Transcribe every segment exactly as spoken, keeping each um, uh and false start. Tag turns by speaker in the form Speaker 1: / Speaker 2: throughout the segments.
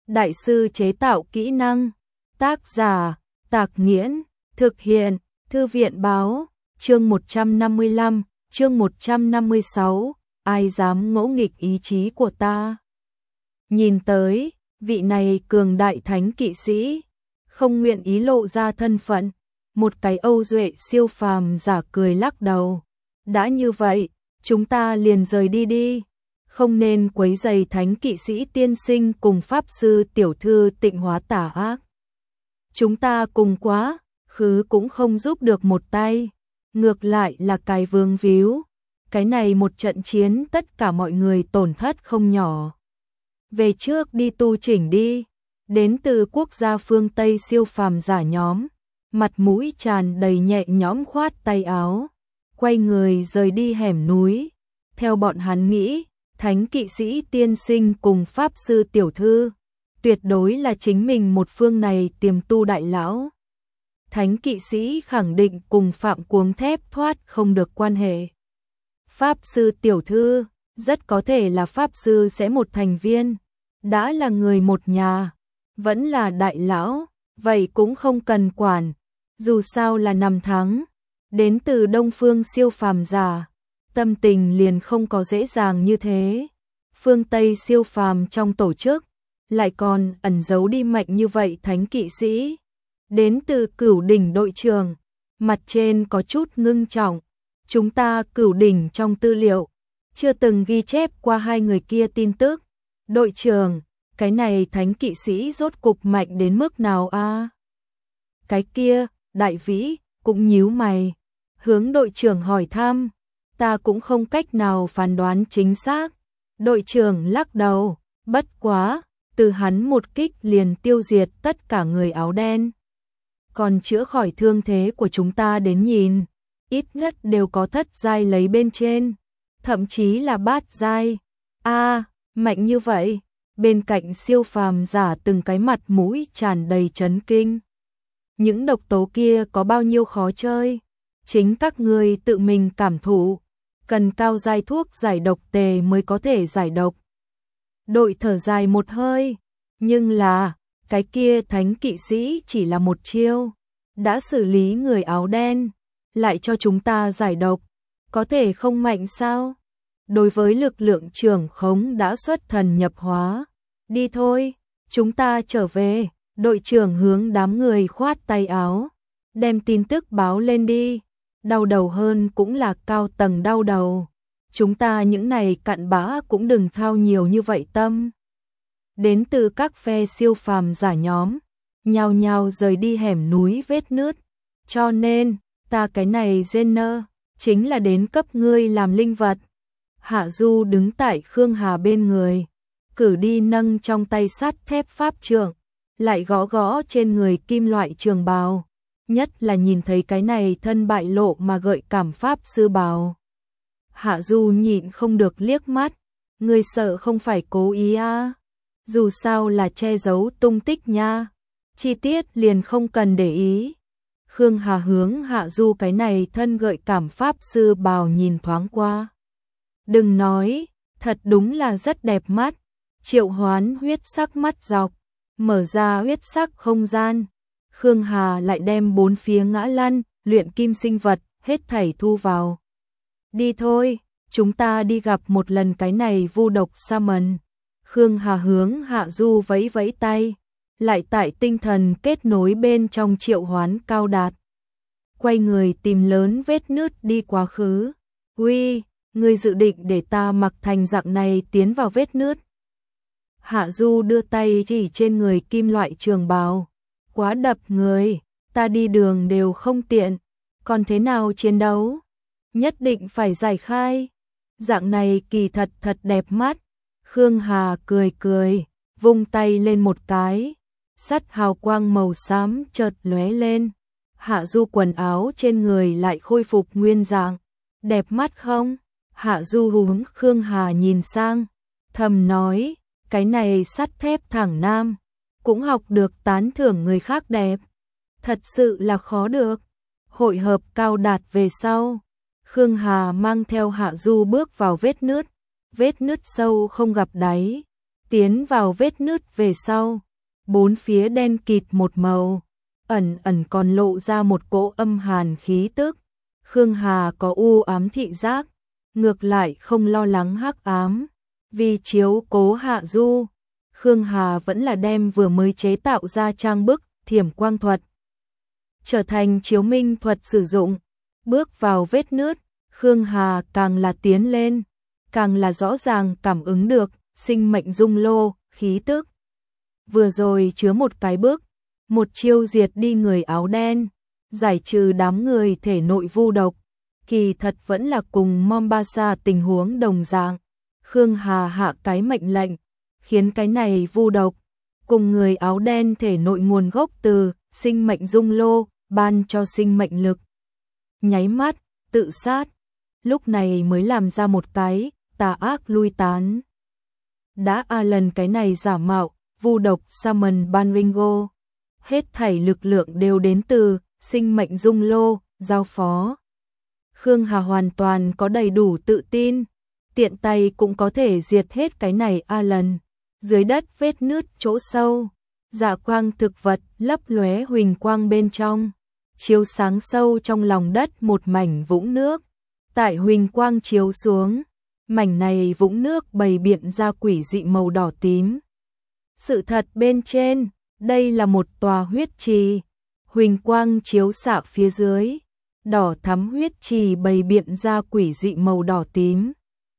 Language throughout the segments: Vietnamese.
Speaker 1: đại sư chế tạo kỹ năng. Tác giả, Tạc Nghiễn, thực hiện, Thư viện Báo, chương một trăm năm mươi lăm, chương một trăm năm mươi sáu, ai dám ngỗ nghịch ý chí của ta. Nhìn tới, vị này cường đại thánh kỵ sĩ, không nguyện ý lộ ra thân phận, một cái âu duệ siêu phàm giả cười lắc đầu. Đã như vậy, chúng ta liền rời đi đi, không nên quấy rầy thánh kỵ sĩ tiên sinh cùng pháp sư tiểu thư tịnh hóa tà ác. Chúng ta cùng quá, khứ cũng không giúp được một tay, ngược lại là cái vương víu. Cái này một trận chiến tất cả mọi người tổn thất không nhỏ. Về trước đi tu chỉnh đi, đến từ quốc gia phương Tây siêu phàm giả nhóm, mặt mũi tràn đầy nhẹ nhõm khoát tay áo, quay người rời đi hẻm núi. Theo bọn hắn nghĩ, thánh kỵ sĩ tiên sinh cùng pháp sư tiểu thư, tuyệt đối là chính mình một phương này tiềm tu đại lão. Thánh kỵ sĩ khẳng định cùng Phạm Cuống Thép thoát không được quan hệ. Pháp sư tiểu thư, rất có thể là pháp sư sẽ một thành viên, đã là người một nhà, vẫn là đại lão, vậy cũng không cần quản, dù sao là năm tháng, đến từ Đông Phương siêu phàm giả, tâm tình liền không có dễ dàng như thế. Phương Tây siêu phàm trong tổ chức, lại còn ẩn giấu đi mạnh như vậy thánh kỵ sĩ. Đến từ Cửu Đỉnh đội trưởng, mặt trên có chút ngưng trọng, chúng ta Cửu Đỉnh trong tư liệu, chưa từng ghi chép qua hai người kia tin tức. Đội trưởng, cái này thánh kỵ sĩ rốt cục mạnh đến mức nào a? À? Cái kia, Đại Vĩ, cũng nhíu mày, hướng đội trưởng hỏi thăm, ta cũng không cách nào phán đoán chính xác. Đội trưởng lắc đầu, bất quá, từ hắn một kích liền tiêu diệt tất cả người áo đen. Còn chữa khỏi thương thế của chúng ta đến nhìn, ít nhất đều có thất giai lấy bên trên, thậm chí là bát giai. A, à, mạnh như vậy. Bên cạnh siêu phàm giả từng cái mặt mũi tràn đầy chấn kinh. Những độc tố kia có bao nhiêu khó chơi, chính các ngươi tự mình cảm thụ, cần cao giai thuốc giải độc tề mới có thể giải độc. Đội thở dài một hơi, nhưng là, cái kia thánh kỵ sĩ chỉ là một chiêu, đã xử lý người áo đen, lại cho chúng ta giải độc, có thể không mạnh sao? Đối với lực lượng trưởng khống đã xuất thần nhập hóa, đi thôi, chúng ta trở về. Đội trưởng hướng đám người khoát tay áo, đem tin tức báo lên đi, đau đầu hơn cũng là cao tầng đau đầu, chúng ta những này cặn bã cũng đừng thao nhiều như vậy tâm. Đến từ các phe siêu phàm giả nhóm, nhao nhao rời đi hẻm núi vết nứt, cho nên, ta cái này Jenner, chính là đến cấp ngươi làm linh vật. Hạ Du đứng tại Khương Hà bên người, cử đi nâng trong tay sắt thép pháp trượng, lại gõ gõ trên người kim loại trường bào, nhất là nhìn thấy cái này thân bại lộ mà gợi cảm pháp sư bào. Hạ Du nhịn không được liếc mắt, ngươi sợ không phải cố ý à? Dù sao là che giấu tung tích nha, chi tiết liền không cần để ý. Khương Hà hướng Hạ Du cái này thân gợi cảm pháp sư bào nhìn thoáng qua. Đừng nói, thật đúng là rất đẹp mắt. Triệu hoán huyết sắc mắt dọc, mở ra huyết sắc không gian. Khương Hà lại đem bốn phía ngã lăn, luyện kim sinh vật, hết thảy thu vào. Đi thôi, chúng ta đi gặp một lần cái này vu độc Saman. Khương Hà hướng Hạ Du vẫy vẫy tay, lại tại tinh thần kết nối bên trong triệu hoán cao đạt. Quay người tìm lớn vết nứt đi quá khứ. Uy, ngươi dự định để ta mặc thành dạng này tiến vào vết nứt? Hạ Du đưa tay chỉ trên người kim loại trường bào. Quá đập người, ta đi đường đều không tiện, còn thế nào chiến đấu? Nhất định phải giải khai. Dạng này kỳ thật thật đẹp mắt. Khương Hà cười cười, vung tay lên một cái, sắt hào quang màu xám chợt lóe lên. Hạ Du quần áo trên người lại khôi phục nguyên dạng. Đẹp mắt không? Hạ Du hướng Khương Hà nhìn sang, thầm nói, cái này sắt thép thẳng nam, cũng học được tán thưởng người khác đẹp. Thật sự là khó được. Hội hợp cao đạt về sau, Khương Hà mang theo Hạ Du bước vào vết nứt. Vết nứt sâu không gặp đáy, Tiến vào vết nứt về sau, bốn phía đen kịt một màu, ẩn ẩn còn lộ ra một cỗ âm hàn khí tức. Khương Hà có u ám thị giác, ngược lại không lo lắng hắc ám, vì chiếu cố Hạ Du, Khương Hà vẫn là đem vừa mới chế tạo ra trang bức thiểm quang thuật trở thành chiếu minh thuật sử dụng. Bước vào vết nứt, Khương Hà càng là tiến lên, càng là rõ ràng cảm ứng được sinh mệnh dung lô, khí tức. Vừa rồi chứa một cái bước, một chiêu diệt đi người áo đen, giải trừ đám người thể nội vu độc, kỳ thật vẫn là cùng Mombasa tình huống đồng dạng. Khương Hà hạ cái mệnh lệnh, khiến cái này vu độc cùng người áo đen thể nội nguồn gốc từ sinh mệnh dung lô, ban cho sinh mệnh lực. Nháy mắt, tự sát, lúc này mới làm ra một cái tà ác lui tán. Đã a lần cái này giả mạo vu độc Summon Banringo, hết thảy lực lượng đều đến từ sinh mệnh dung lô giao phó. Khương Hà hoàn toàn có đầy đủ tự tin, tiện tay cũng có thể diệt hết cái này a lần. Dưới đất vết nứt chỗ sâu, dạ quang thực vật lấp lóe huỳnh quang bên trong, chiếu sáng sâu trong lòng đất một mảnh vũng nước. Tại huỳnh quang chiếu xuống, mảnh này vũng nước bày biện ra quỷ dị màu đỏ tím. Sự thật bên trên, đây là một tòa huyết trì, huỳnh quang chiếu xạ phía dưới, đỏ thắm huyết trì bày biện ra quỷ dị màu đỏ tím.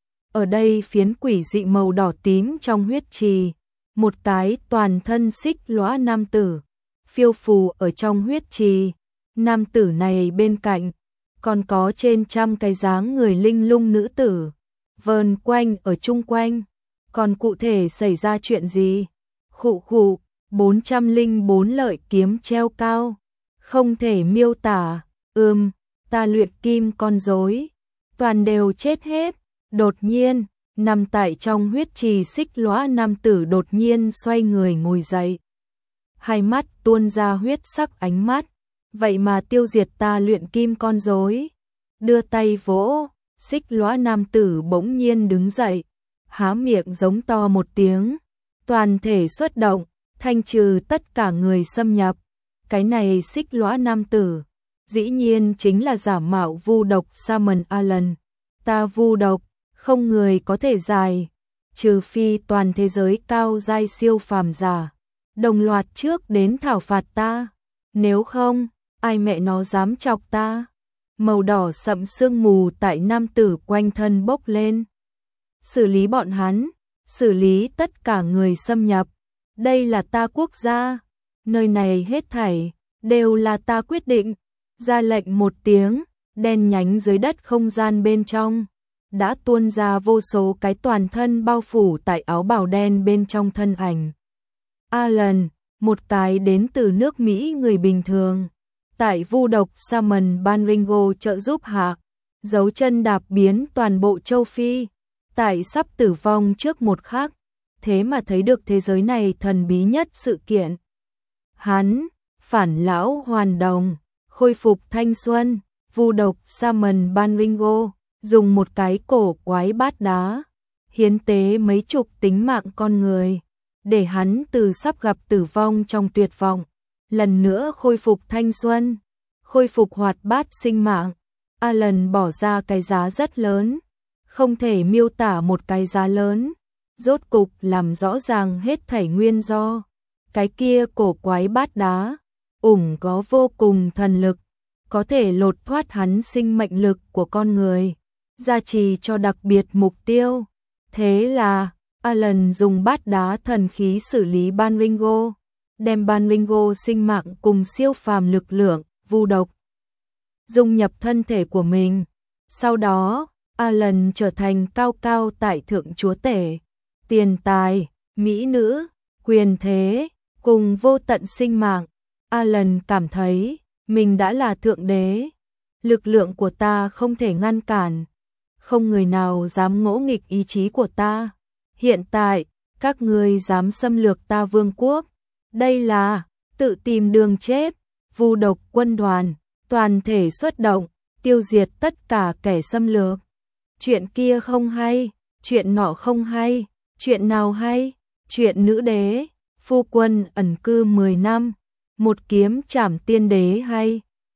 Speaker 1: Ở đây phiến quỷ dị màu đỏ tím trong huyết trì, một cái toàn thân xích lóa nam tử, phiêu phù ở trong huyết trì. Nam tử này bên cạnh, còn có trên trăm cái dáng người linh lung nữ tử, vờn quanh ở chung quanh. Còn cụ thể xảy ra chuyện gì? Khụ khụ, bốn trăm linh bốn lợi kiếm treo cao, không thể miêu tả. Ừm, ta luyện kim con rối, toàn đều chết hết. Đột nhiên, nằm tại trong huyết trì xích lóa nam tử đột nhiên xoay người ngồi dậy. Hai mắt tuôn ra huyết sắc ánh mắt, vậy mà tiêu diệt ta luyện kim con rối. Đưa tay vỗ, xích lóa nam tử bỗng nhiên đứng dậy, há miệng giống to một tiếng, toàn thể xuất động, thanh trừ tất cả người xâm nhập. Cái này xích lóa nam tử, dĩ nhiên chính là giả mạo vu độc Summon Alan. Ta vu độc, không người có thể giải, trừ phi toàn thế giới cao giai siêu phàm giả đồng loạt trước đến thảo phạt ta, nếu không, ai mẹ nó dám chọc ta. Màu đỏ sậm sương mù tại nam tử quanh thân bốc lên. Xử lý bọn hắn, xử lý tất cả người xâm nhập. Đây là ta quốc gia, nơi này hết thảy đều là ta quyết định. Ra lệnh một tiếng, đen nhánh dưới đất không gian bên trong đã tuôn ra vô số cái toàn thân bao phủ tại áo bào đen bên trong thân ảnh. Alan, một cái đến từ nước Mỹ người bình thường, tại vu độc Summon Banringo trợ giúp hạ, dấu chân đạp biến toàn bộ châu Phi, tại sắp tử vong trước một khắc, thế mà thấy được thế giới này thần bí nhất sự kiện. Hắn, phản lão hoàn đồng, khôi phục thanh xuân, vu độc Summon Banringo, dùng một cái cổ quái bát đá, hiến tế mấy chục tính mạng con người, để hắn từ sắp gặp tử vong trong tuyệt vọng, lần nữa khôi phục thanh xuân, khôi phục hoạt bát sinh mạng. Alan bỏ ra cái giá rất lớn, không thể miêu tả một cái giá lớn, rốt cục làm rõ ràng hết thảy nguyên do. Cái kia cổ quái bát đá, ủng có vô cùng thần lực, có thể lột thoát hắn sinh mệnh lực của con người, gia trì cho đặc biệt mục tiêu. Thế là, Alan dùng bát đá thần khí xử lý Banringo, đem Banringo sinh mạng cùng siêu phàm lực lượng, vu độc, dung nhập thân thể của mình. Sau đó, Alan trở thành cao cao tại thượng chúa tể, tiền tài, mỹ nữ, quyền thế, cùng vô tận sinh mạng. Alan cảm thấy, mình đã là thượng đế, lực lượng của ta không thể ngăn cản, không người nào dám ngỗ nghịch ý chí của ta. Hiện tại, các ngươi dám xâm lược ta vương quốc, đây là tự tìm đường chết. Vu độc quân đoàn, toàn thể xuất động, tiêu diệt tất cả kẻ xâm lược. Chuyện kia không hay, chuyện nọ không hay, chuyện nào hay, Chuyện nữ đế, phu quân ẩn cư mười năm, một kiếm trảm tiên đế hay.